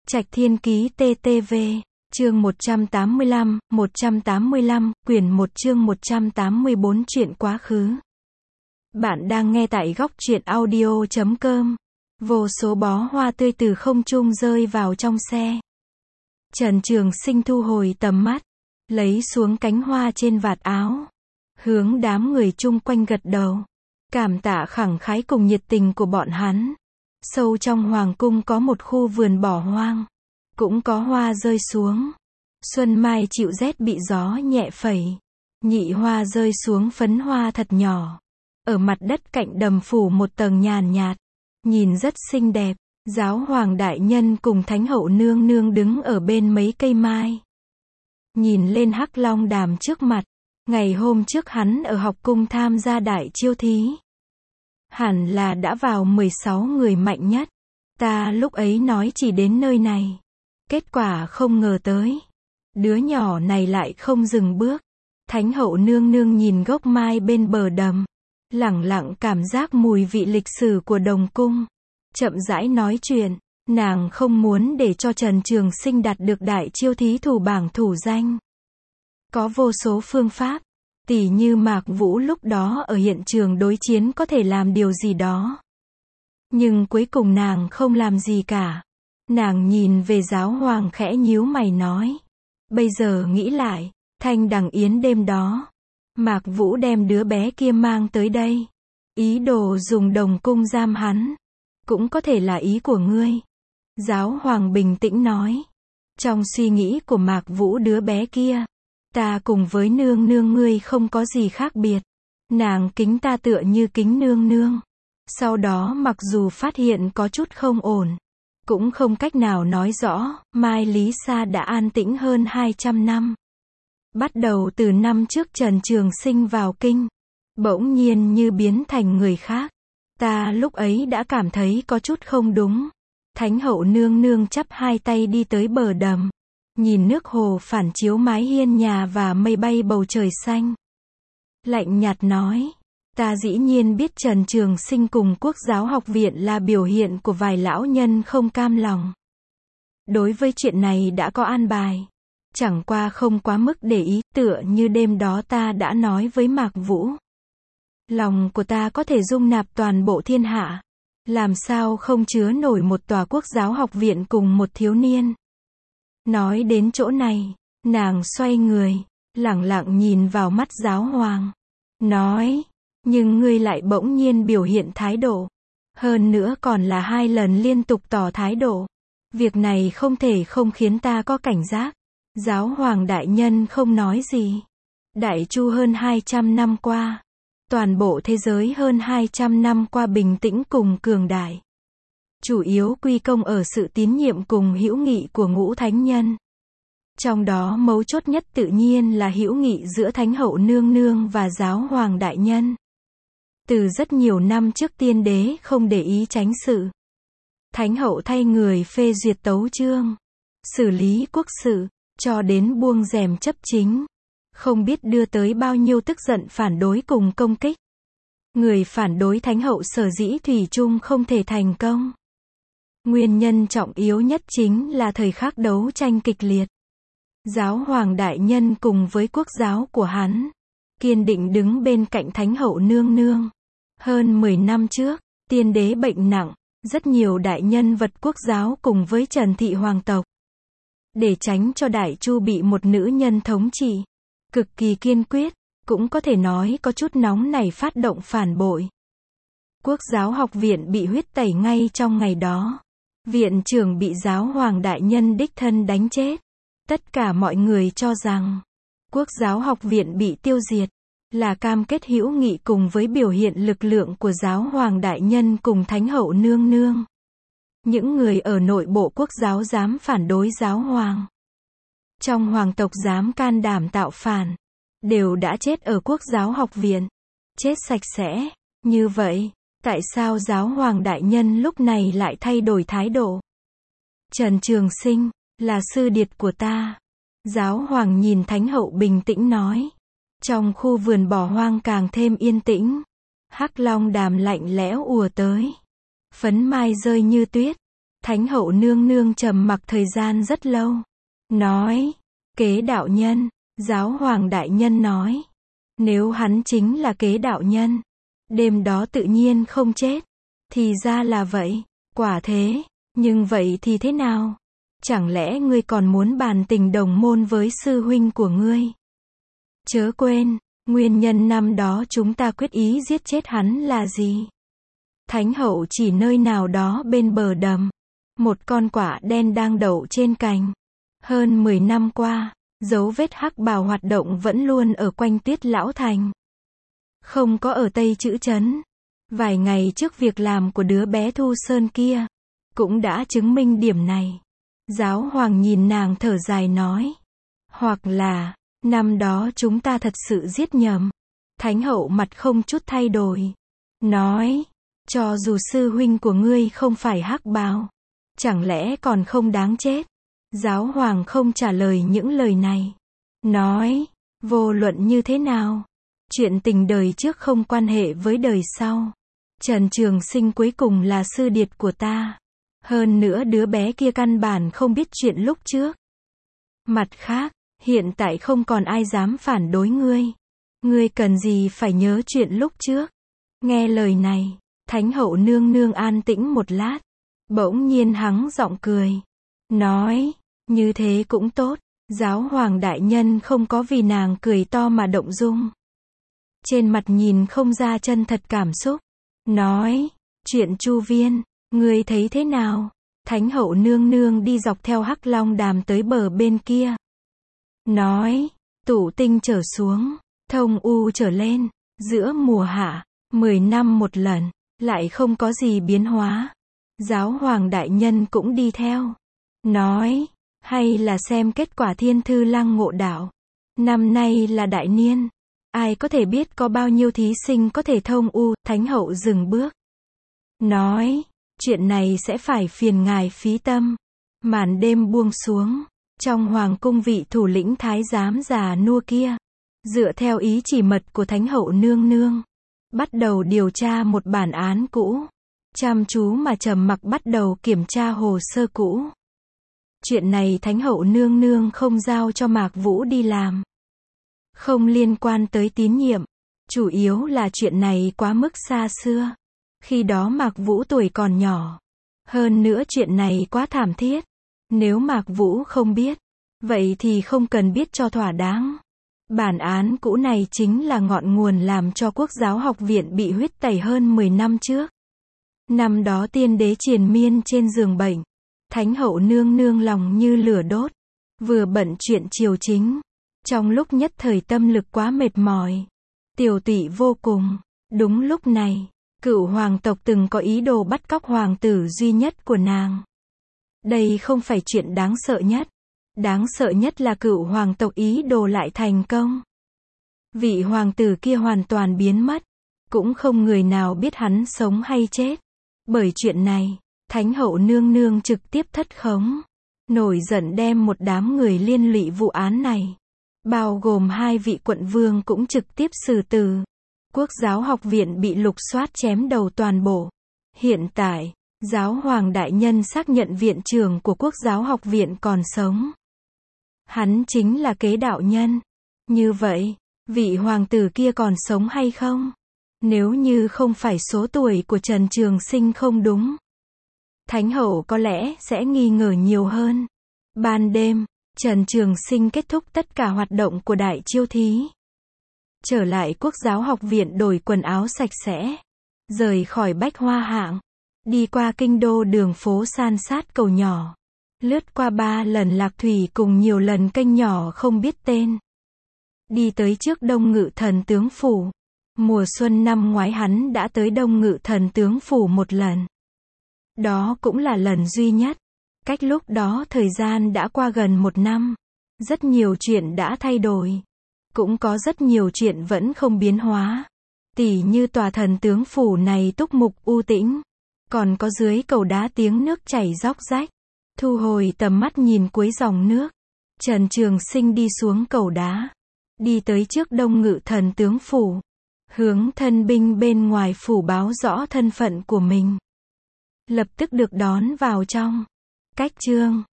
Trạch Thiên Ký TTV, chương 185, quyển 1 chương 184 chuyện quá khứ. Bạn đang nghe tại góc truyện audio.com. Vô số bó hoa tươi từ không trung rơi vào trong xe. Trần Trường Sinh thu hồi tầm mắt, lấy xuống cánh hoa trên vạt áo, hướng đám người chung quanh gật đầu, cảm tạ khẳng khái cùng nhiệt tình của bọn hắn. Sâu trong hoàng cung có một khu vườn bỏ hoang, cũng có hoa rơi xuống. Xuân mai chịu rét bị gió nhẹ phẩy, nhị hoa rơi xuống phấn hoa thật nhỏ. Ở mặt đất cạnh đầm phủ một tầng nhàn nhạt, nhìn rất xinh đẹp. Giáo hoàng đại nhân cùng thánh hậu nương nương đứng ở bên mấy cây mai, nhìn lên Hắc Long Đàm trước mặt. Ngày hôm trước hắn ở học cung tham gia đại chiêu thí, hẳn là đã vào 16 người mạnh nhất. Ta lúc ấy nói chỉ đến nơi này, kết quả không ngờ tới, đứa nhỏ này lại không dừng bước. Thánh hậu nương nương nhìn gốc mai bên bờ đầm, lẳng lặng cảm giác mùi vị lịch sử của đồng cung, chậm rãi nói chuyện. Nàng không muốn để cho Trần Trường Sinh đạt được đại chiêu thí thủ bảng thủ danh. Có vô số phương pháp, tỉ như Mạc Vũ lúc đó ở hiện trường đối chiến có thể làm điều gì đó. Nhưng cuối cùng nàng không làm gì cả. Nàng nhìn về giáo hoàng khẽ nhíu mày nói. Bây giờ nghĩ lại, Thanh Đằng Yến đêm đó, Mạc Vũ đem đứa bé kia mang tới đây, ý đồ dùng đồng cung giam hắn. Cũng có thể là ý của ngươi. Giáo hoàng bình tĩnh nói. Trong suy nghĩ của Mạc Vũ đứa bé kia, ta cùng với nương nương ngươi không có gì khác biệt. Nàng kính ta tựa như kính nương nương. Sau đó mặc dù phát hiện có chút không ổn, cũng không cách nào nói rõ. Mai Lý Sa đã an tĩnh hơn 200 năm. Bắt đầu từ năm trước Trần Trường Sinh vào kinh, bỗng nhiên như biến thành người khác. Ta lúc ấy đã cảm thấy có chút không đúng. Thánh hậu nương nương chắp hai tay đi tới bờ đầm, nhìn nước hồ phản chiếu mái hiên nhà và mây bay bầu trời xanh. Lạnh nhạt nói, ta dĩ nhiên biết Trần Trường Sinh cùng Quốc giáo học viện là biểu hiện của vài lão nhân không cam lòng. Đối với chuyện này đã có an bài, chẳng qua không quá mức để ý. Tựa như đêm đó ta đã nói với Mạc Vũ, lòng của ta có thể dung nạp toàn bộ thiên hạ, làm sao không chứa nổi một tòa Quốc giáo học viện cùng một thiếu niên. Nói đến chỗ này, nàng xoay người, lẳng lặng nhìn vào mắt giáo hoàng, nói, nhưng ngươi lại bỗng nhiên biểu hiện thái độ, hơn nữa còn là 2 lần liên tục tỏ thái độ. Việc này không thể không khiến ta có cảnh giác. Giáo hoàng đại nhân không nói gì. Đại Chu hơn 200 năm qua, toàn bộ thế giới hơn 200 năm qua bình tĩnh cùng cường đại, chủ yếu quy công ở sự tín nhiệm cùng hữu nghị của ngũ thánh nhân. Trong đó mấu chốt nhất tự nhiên là hữu nghị giữa Thánh hậu nương nương và giáo hoàng đại nhân. Từ rất nhiều năm trước tiên đế không để ý tránh sự, Thánh hậu thay người phê duyệt tấu chương, xử lý quốc sự, cho đến buông rèm chấp chính, không biết đưa tới bao nhiêu tức giận phản đối cùng công kích. Người phản đối Thánh hậu sở dĩ thủy chung không thể thành công. Nguyên nhân trọng yếu nhất chính là thời khắc đấu tranh kịch liệt. Giáo hoàng đại nhân cùng với quốc giáo của hắn, kiên định đứng bên cạnh Thánh hậu nương nương. Hơn 10 năm trước, tiên đế bệnh nặng, rất nhiều đại nhân vật quốc giáo cùng với Trần thị hoàng tộc, để tránh cho Đại Chu bị một nữ nhân thống trị, cực kỳ kiên quyết, cũng có thể nói có chút nóng nảy phát động phản bội. Quốc giáo học viện bị huyết tẩy ngay trong ngày đó. Viện trưởng bị giáo hoàng đại nhân đích thân đánh chết. Tất cả mọi người cho rằng, Quốc giáo học viện bị tiêu diệt, là cam kết hữu nghị cùng với biểu hiện lực lượng của giáo hoàng đại nhân cùng Thánh hậu nương nương. Những người ở nội bộ quốc giáo dám phản đối giáo hoàng, trong hoàng tộc dám can đảm tạo phản, đều đã chết ở Quốc giáo học viện. Chết sạch sẽ. Như vậy, tại sao giáo hoàng đại nhân lúc này lại thay đổi thái độ? Trần Trường Sinh, là sư điệt của ta. Giáo hoàng nhìn Thánh hậu bình tĩnh nói. Trong khu vườn bỏ hoang càng thêm yên tĩnh. Hắc Long Đàm lạnh lẽo ùa tới. Phấn mai rơi như tuyết. Thánh hậu nương nương trầm mặc thời gian rất lâu. Nói, Kế đạo nhân, giáo hoàng đại nhân nói. Nếu hắn chính là Kế đạo nhân, đêm đó tự nhiên không chết. Thì ra là vậy, quả thế, nhưng vậy thì thế nào? Chẳng lẽ ngươi còn muốn bàn tình đồng môn với sư huynh của ngươi? Chớ quên, nguyên nhân năm đó chúng ta quyết ý giết chết hắn là gì? Thánh hậu chỉ nơi nào đó bên bờ đầm. Một con quạ đen đang đậu trên cành. Hơn 10 năm qua, dấu vết hắc bào hoạt động vẫn luôn ở quanh Tuyết Lão Thành. Không có ở Tây Chữ Trấn. Vài ngày trước việc làm của đứa bé Thu Sơn kia, cũng đã chứng minh điểm này. Giáo hoàng nhìn nàng thở dài nói. Hoặc là, năm đó chúng ta thật sự giết nhầm. Thánh hậu mặt không chút thay đổi. Nói, cho dù sư huynh của ngươi không phải hắc bào, chẳng lẽ còn không đáng chết? Giáo hoàng không trả lời những lời này. Nói, vô luận như thế nào, chuyện tình đời trước không quan hệ với đời sau. Trần Trường Sinh cuối cùng là sư điệt của ta. Hơn nữa đứa bé kia căn bản không biết chuyện lúc trước. Mặt khác, hiện tại không còn ai dám phản đối ngươi. Ngươi cần gì phải nhớ chuyện lúc trước? Nghe lời này, Thánh hậu nương nương an tĩnh một lát. Bỗng nhiên hắng giọng cười. Nói, như thế cũng tốt. Giáo hoàng đại nhân không có vì nàng cười to mà động dung. Trên mặt nhìn không ra chân thật cảm xúc. Nói, chuyện Chu Viên, ngươi thấy thế nào? Thánh hậu nương nương đi dọc theo Hắc Long Đàm tới bờ bên kia. Nói, Tụ Tinh trở xuống, Thông U trở lên, giữa mùa hạ, 10 năm một lần, lại không có gì biến hóa. Giáo hoàng đại nhân cũng đi theo. Nói, hay là xem kết quả Thiên Thư Lăng ngộ đạo. Năm nay là đại niên. Ai có thể biết có bao nhiêu thí sinh có thể thông U? Thánh hậu dừng bước. Nói, chuyện này sẽ phải phiền ngài phí tâm. Màn đêm buông xuống. Trong hoàng cung vị thủ lĩnh thái giám già nua kia, dựa theo ý chỉ mật của Thánh hậu nương nương, bắt đầu điều tra một bản án cũ. Chăm chú mà trầm mặc bắt đầu kiểm tra hồ sơ cũ. Chuyện này Thánh hậu nương nương không giao cho Mạc Vũ đi làm. Không liên quan tới tín nhiệm. Chủ yếu là chuyện này quá mức xa xưa. Khi đó Mạc Vũ tuổi còn nhỏ. Hơn nữa chuyện này quá thảm thiết. Nếu Mạc Vũ không biết, vậy thì không cần biết cho thỏa đáng. Bản án cũ này chính là ngọn nguồn làm cho Quốc giáo học viện bị huyết tẩy hơn 10 năm trước. Năm đó tiên đế triền miên trên giường bệnh. Thánh hậu nương nương lòng như lửa đốt. Vừa bận chuyện triều chính. Trong lúc nhất thời tâm lực quá mệt mỏi. Tiểu tụy vô cùng. Đúng lúc này, cựu hoàng tộc từng có ý đồ bắt cóc hoàng tử duy nhất của nàng. Đây không phải chuyện đáng sợ nhất. Đáng sợ nhất là cựu hoàng tộc ý đồ lại thành công. Vị hoàng tử kia hoàn toàn biến mất. Cũng không người nào biết hắn sống hay chết. Bởi chuyện này, Thánh hậu nương nương trực tiếp thất khống. Nổi giận đem một đám người liên lụy vụ án này, bao gồm 2 vị quận vương cũng trực tiếp xử tử. Quốc giáo học viện bị lục soát chém đầu toàn bộ. Hiện tại, giáo hoàng đại nhân xác nhận viện trưởng của Quốc giáo học viện còn sống. Hắn chính là Kế đạo nhân. Như vậy, vị hoàng tử kia còn sống hay không? Nếu như không phải số tuổi của Trần Trường Sinh không đúng, Thánh hậu có lẽ sẽ nghi ngờ nhiều hơn. Ban đêm, Trần Trường Sinh kết thúc tất cả hoạt động của đại chiêu thí. Trở lại Quốc giáo học viện đổi quần áo sạch sẽ. Rời khỏi Bách Hoa Hạng. Đi qua kinh đô đường phố san sát cầu nhỏ. Lướt qua 3 lần lạc thủy cùng nhiều lần kênh nhỏ không biết tên. Đi tới trước Đông Ngự Thần Tướng Phủ. Mùa xuân năm ngoái hắn đã tới Đông Ngự Thần Tướng Phủ một lần. Đó cũng là lần duy nhất. Cách lúc đó thời gian đã qua gần 1 năm. Rất nhiều chuyện đã thay đổi. Cũng có rất nhiều chuyện vẫn không biến hóa. Tỉ như tòa thần tướng phủ này túc mục u tĩnh. Còn có dưới cầu đá tiếng nước chảy róc rách. Thu hồi tầm mắt nhìn cuối dòng nước. Trần Trường Sinh đi xuống cầu đá. Đi tới trước Đông Ngự Thần Tướng Phủ. Hướng thân binh bên ngoài phủ báo rõ thân phận của mình. lập tức được đón vào trong. Cách chương